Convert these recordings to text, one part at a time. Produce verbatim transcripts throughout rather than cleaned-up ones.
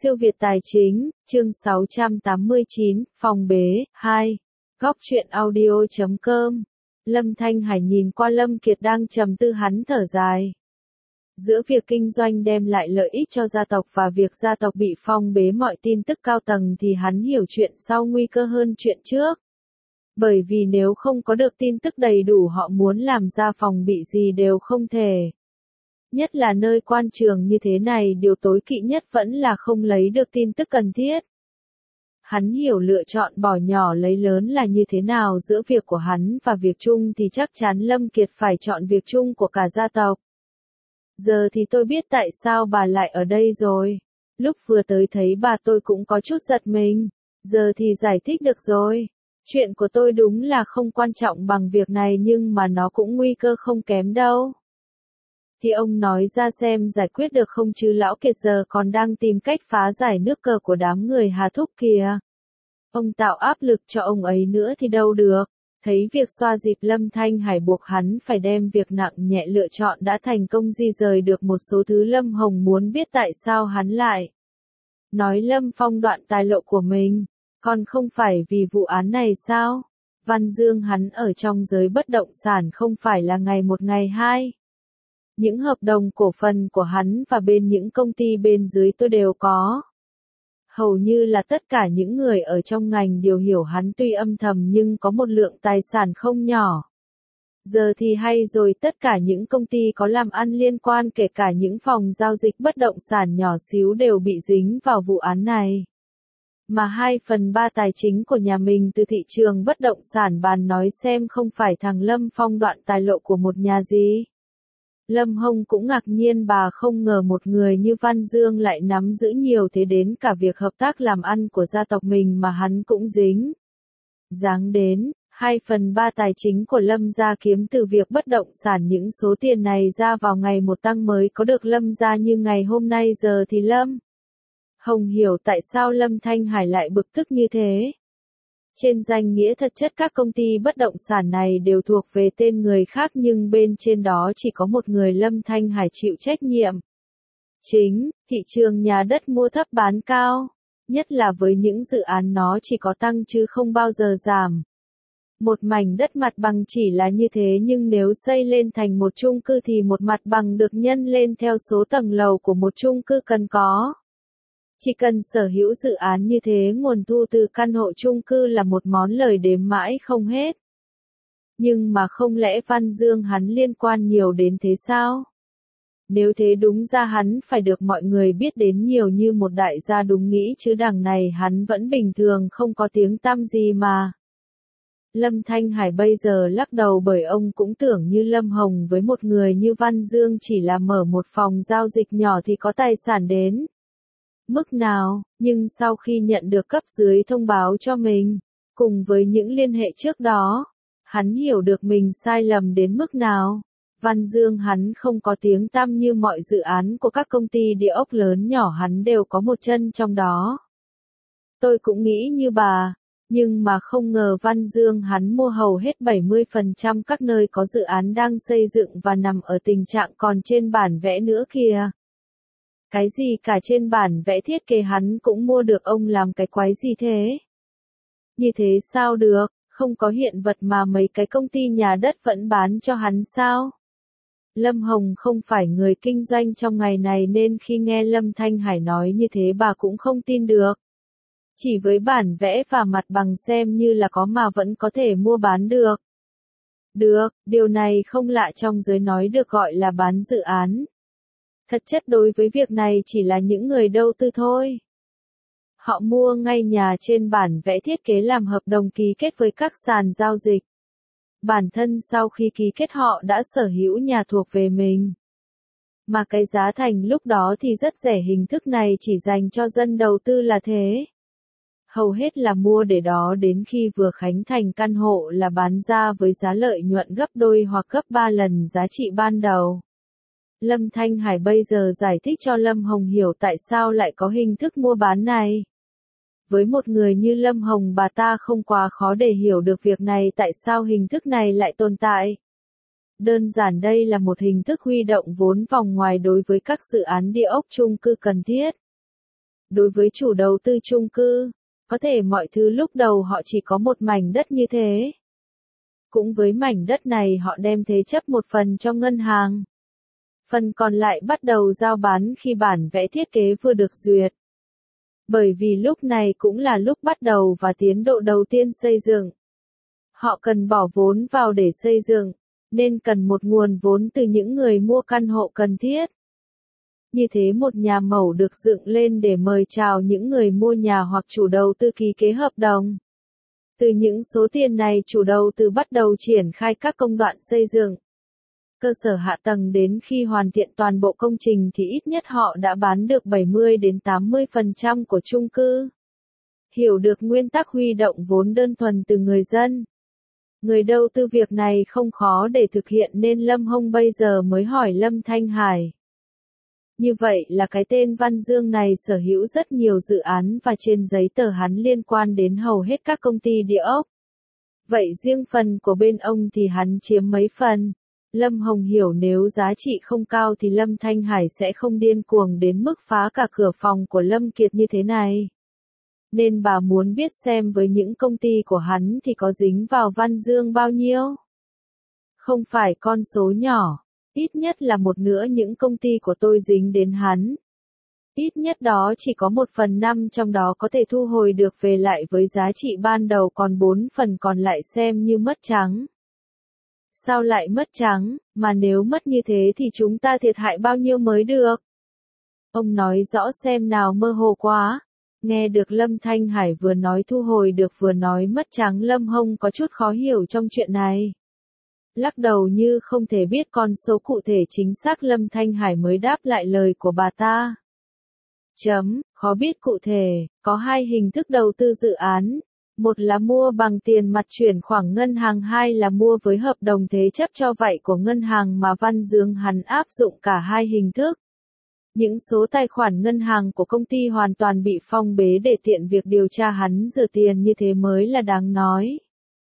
Siêu Việt Tài Chính, chương sáu trăm tám mươi chín, phòng bế, hai. Góc truyện audio chấm com. Lâm Thanh Hải nhìn qua Lâm Kiệt đang trầm tư, hắn thở dài. Giữa việc kinh doanh đem lại lợi ích cho gia tộc và việc gia tộc bị phong bế mọi tin tức cao tầng thì hắn hiểu chuyện sau nguy cơ hơn chuyện trước. Bởi vì nếu không có được tin tức đầy đủ, họ muốn làm ra phòng bị gì đều không thể. Nhất là nơi quan trường như thế này, điều tối kỵ nhất vẫn là không lấy được tin tức cần thiết. Hắn hiểu lựa chọn bỏ nhỏ lấy lớn là như thế nào, giữa việc của hắn và việc chung thì chắc chắn Lâm Kiệt phải chọn việc chung của cả gia tộc. Giờ thì tôi biết tại sao bà lại ở đây rồi. Lúc vừa tới thấy bà tôi cũng có chút giật mình. Giờ thì giải thích được rồi. Chuyện của tôi đúng là không quan trọng bằng việc này, nhưng mà nó cũng nguy cơ không kém đâu. Thì ông nói ra xem giải quyết được không chứ, lão Kiệt giờ còn đang tìm cách phá giải nước cờ của đám người Hà Thúc kìa. Ông tạo áp lực cho ông ấy nữa thì đâu được. Thấy việc xoa dịp, Lâm Thanh Hải buộc hắn phải đem việc nặng nhẹ lựa chọn, đã thành công di rời được một số thứ. Lâm Hồng muốn biết tại sao hắn lại nói Lâm Phong đoạn tài lộ của mình, còn không phải vì vụ án này sao? Văn Dương hắn ở trong giới bất động sản không phải là ngày một ngày hai. Những hợp đồng cổ phần của hắn và bên những công ty bên dưới tôi đều có. Hầu như là tất cả những người ở trong ngành đều hiểu hắn tuy âm thầm nhưng có một lượng tài sản không nhỏ. Giờ thì hay rồi, tất cả những công ty có làm ăn liên quan, kể cả những phòng giao dịch bất động sản nhỏ xíu đều bị dính vào vụ án này. Mà hai phần ba tài chính của nhà mình từ thị trường bất động sản bàn nói xem không phải thằng Lâm Phong đoạn tài lộ của một nhà gì. Lâm Hồng cũng ngạc nhiên, bà không ngờ một người như Văn Dương lại nắm giữ nhiều thế, đến cả việc hợp tác làm ăn của gia tộc mình mà hắn cũng dính dáng đến. Hai phần ba tài chính của Lâm gia kiếm từ việc bất động sản, những số tiền này ra vào ngày một tăng mới có được Lâm gia như ngày hôm nay. Giờ thì Lâm Hồng hiểu tại sao Lâm Thanh Hải lại bực tức như thế. Trên danh nghĩa thật chất các công ty bất động sản này đều thuộc về tên người khác, nhưng bên trên đó chỉ có một người Lâm Thanh Hải chịu trách nhiệm. Chính, thị trường nhà đất mua thấp bán cao. Nhất là với những dự án nó chỉ có tăng chứ không bao giờ giảm. Một mảnh đất mặt bằng chỉ là như thế, nhưng nếu xây lên thành một chung cư thì một mặt bằng được nhân lên theo số tầng lầu của một chung cư cần có. Chỉ cần sở hữu dự án như thế, nguồn thu từ căn hộ chung cư là một món lời đếm mãi không hết. Nhưng mà không lẽ Văn Dương hắn liên quan nhiều đến thế sao? Nếu thế đúng ra hắn phải được mọi người biết đến nhiều như một đại gia đúng nghĩ, chứ đằng này hắn vẫn bình thường không có tiếng tăm gì mà. Lâm Thanh Hải bây giờ lắc đầu, bởi ông cũng tưởng như Lâm Hồng với một người như Văn Dương chỉ là mở một phòng giao dịch nhỏ thì có tài sản đến mức nào, nhưng sau khi nhận được cấp dưới thông báo cho mình, cùng với những liên hệ trước đó, hắn hiểu được mình sai lầm đến mức nào. Văn Dương hắn không có tiếng tăm như mọi dự án của các công ty địa ốc lớn nhỏ, hắn đều có một chân trong đó. Tôi cũng nghĩ như bà, nhưng mà không ngờ Văn Dương hắn mua hầu hết bảy mươi phần trăm các nơi có dự án đang xây dựng và nằm ở tình trạng còn trên bản vẽ nữa kìa. Cái gì cả trên bản vẽ thiết kế hắn cũng mua được, ông làm cái quái gì thế? Như thế sao được, không có hiện vật mà mấy cái công ty nhà đất vẫn bán cho hắn sao? Lâm Hồng không phải người kinh doanh trong ngày này nên khi nghe Lâm Thanh Hải nói như thế bà cũng không tin được. Chỉ với bản vẽ và mặt bằng xem như là có mà vẫn có thể mua bán được. Được, điều này không lạ trong giới nói được gọi là bán dự án. Thật chất đối với việc này chỉ là những người đầu tư thôi. Họ mua ngay nhà trên bản vẽ thiết kế, làm hợp đồng ký kết với các sàn giao dịch. Bản thân sau khi ký kết họ đã sở hữu nhà thuộc về mình. Mà cái giá thành lúc đó thì rất rẻ, hình thức này chỉ dành cho dân đầu tư là thế. Hầu hết là mua để đó đến khi vừa khánh thành căn hộ là bán ra với giá lợi nhuận gấp đôi hoặc gấp ba lần giá trị ban đầu. Lâm Thanh Hải bây giờ giải thích cho Lâm Hồng hiểu tại sao lại có hình thức mua bán này. Với một người như Lâm Hồng, bà ta không quá khó để hiểu được việc này, tại sao hình thức này lại tồn tại. Đơn giản đây là một hình thức huy động vốn vòng ngoài đối với các dự án địa ốc chung cư cần thiết. Đối với chủ đầu tư chung cư, có thể mọi thứ lúc đầu họ chỉ có một mảnh đất như thế. Cũng với mảnh đất này họ đem thế chấp một phần cho ngân hàng. Phần còn lại bắt đầu giao bán khi bản vẽ thiết kế vừa được duyệt. Bởi vì lúc này cũng là lúc bắt đầu và tiến độ đầu tiên xây dựng. Họ cần bỏ vốn vào để xây dựng, nên cần một nguồn vốn từ những người mua căn hộ cần thiết. Như thế một nhà mẫu được dựng lên để mời chào những người mua nhà hoặc chủ đầu tư ký kết hợp đồng. Từ những số tiền này chủ đầu tư bắt đầu triển khai các công đoạn xây dựng. Cơ sở hạ tầng đến khi hoàn thiện toàn bộ công trình thì ít nhất họ đã bán được bảy mươi đến tám mươi phần trăm của chung cư. Hiểu được nguyên tắc huy động vốn đơn thuần từ người dân. Người đầu tư việc này không khó để thực hiện nên Lâm Hồng bây giờ mới hỏi Lâm Thanh Hải. Như vậy là cái tên Văn Dương này sở hữu rất nhiều dự án và trên giấy tờ hắn liên quan đến hầu hết các công ty địa ốc. Vậy riêng phần của bên ông thì hắn chiếm mấy phần? Lâm Hồng hiểu nếu giá trị không cao thì Lâm Thanh Hải sẽ không điên cuồng đến mức phá cả cửa phòng của Lâm Kiệt như thế này. Nên bà muốn biết xem với những công ty của hắn thì có dính vào Văn Dương bao nhiêu? Không phải con số nhỏ. Ít nhất là một nửa những công ty của tôi dính đến hắn. Ít nhất đó chỉ có một phần năm trong đó có thể thu hồi được về lại với giá trị ban đầu còn bốn phần còn lại xem như mất trắng. Sao lại mất trắng, mà nếu mất như thế thì chúng ta thiệt hại bao nhiêu mới được? Ông nói rõ xem nào mơ hồ quá. Nghe được Lâm Thanh Hải vừa nói thu hồi được vừa nói mất trắng Lâm Hồng có chút khó hiểu trong chuyện này. Lắc đầu như không thể biết con số cụ thể chính xác Lâm Thanh Hải mới đáp lại lời của bà ta. Chấm, khó biết cụ thể, có hai hình thức đầu tư dự án. Một là mua bằng tiền mặt chuyển khoản ngân hàng, hai là mua với hợp đồng thế chấp cho vay của ngân hàng mà Văn Dương hắn áp dụng cả hai hình thức. Những số tài khoản ngân hàng của công ty hoàn toàn bị phong bế để tiện việc điều tra hắn rửa tiền như thế mới là đáng nói.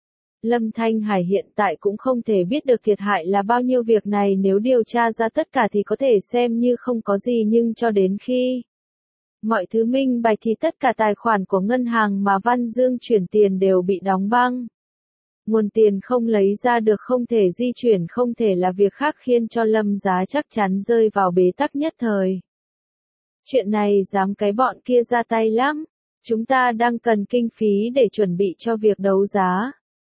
Lâm Thanh Hải hiện tại cũng không thể biết được thiệt hại là bao nhiêu, việc này nếu điều tra ra tất cả thì có thể xem như không có gì, nhưng cho đến khi mọi thứ minh bạch thì tất cả tài khoản của ngân hàng mà Văn Dương chuyển tiền đều bị đóng băng. Nguồn tiền không lấy ra được, không thể di chuyển, không thể là việc khác khiến cho Lâm Giá chắc chắn rơi vào bế tắc nhất thời. Chuyện này dám cái bọn kia ra tay lắm. Chúng ta đang cần kinh phí để chuẩn bị cho việc đấu giá.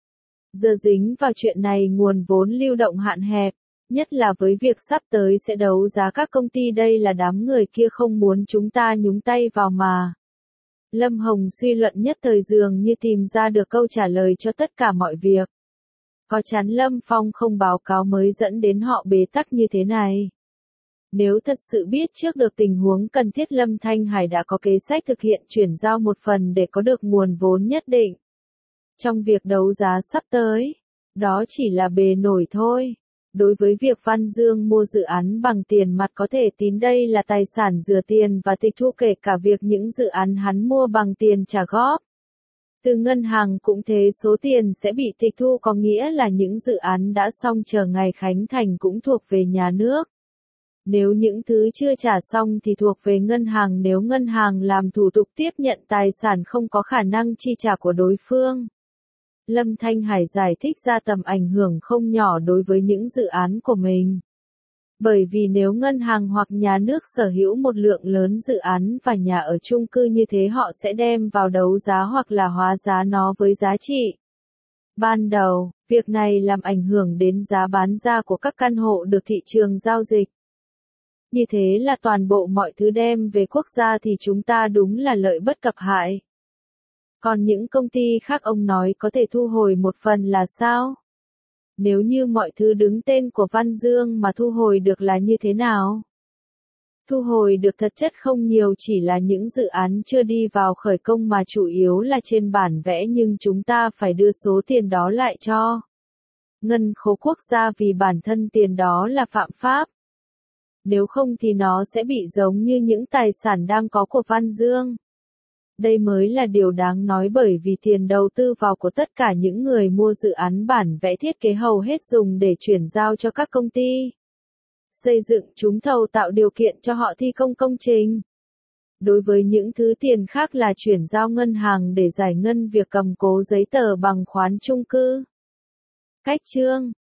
Giờ dính vào chuyện này nguồn vốn lưu động hạn hẹp, nhất là với việc sắp tới sẽ đấu giá các công ty, đây là đám người kia không muốn chúng ta nhúng tay vào mà. Lâm Hồng suy luận nhất thời dường như tìm ra được câu trả lời cho tất cả mọi việc. Có chắn Lâm Phong không báo cáo mới dẫn đến họ bế tắc như thế này. Nếu thật sự biết trước được tình huống cần thiết, Lâm Thanh Hải đã có kế sách thực hiện chuyển giao một phần để có được nguồn vốn nhất định. Trong việc đấu giá sắp tới, đó chỉ là bề nổi thôi. Đối với việc Văn Dương mua dự án bằng tiền mặt có thể tính đây là tài sản rửa tiền và tịch thu, kể cả việc những dự án hắn mua bằng tiền trả góp từ ngân hàng cũng thế, số tiền sẽ bị tịch thu, có nghĩa là những dự án đã xong chờ ngày khánh thành cũng thuộc về nhà nước. Nếu những thứ chưa trả xong thì thuộc về ngân hàng, nếu ngân hàng làm thủ tục tiếp nhận tài sản không có khả năng chi trả của đối phương. Lâm Thanh Hải giải thích ra tầm ảnh hưởng không nhỏ đối với những dự án của mình. Bởi vì nếu ngân hàng hoặc nhà nước sở hữu một lượng lớn dự án và nhà ở chung cư như thế, họ sẽ đem vào đấu giá hoặc là hóa giá nó với giá trị ban đầu. Việc này làm ảnh hưởng đến giá bán ra của các căn hộ được thị trường giao dịch. Như thế là toàn bộ mọi thứ đem về quốc gia thì chúng ta đúng là lợi bất cập hại. Còn những công ty khác ông nói có thể thu hồi một phần là sao? Nếu như mọi thứ đứng tên của Văn Dương mà thu hồi được là như thế nào? Thu hồi được thật chất không nhiều, chỉ là những dự án chưa đi vào khởi công mà chủ yếu là trên bản vẽ, nhưng chúng ta phải đưa số tiền đó lại cho ngân khố quốc gia vì bản thân tiền đó là phạm pháp. Nếu không thì nó sẽ bị giống như những tài sản đang có của Văn Dương. Đây mới là điều đáng nói, bởi vì tiền đầu tư vào của tất cả những người mua dự án bản vẽ thiết kế hầu hết dùng để chuyển giao cho các công ty xây dựng, trúng thầu tạo điều kiện cho họ thi công công trình. Đối với những thứ tiền khác là chuyển giao ngân hàng để giải ngân việc cầm cố giấy tờ bằng khoán chung cư. Cách chương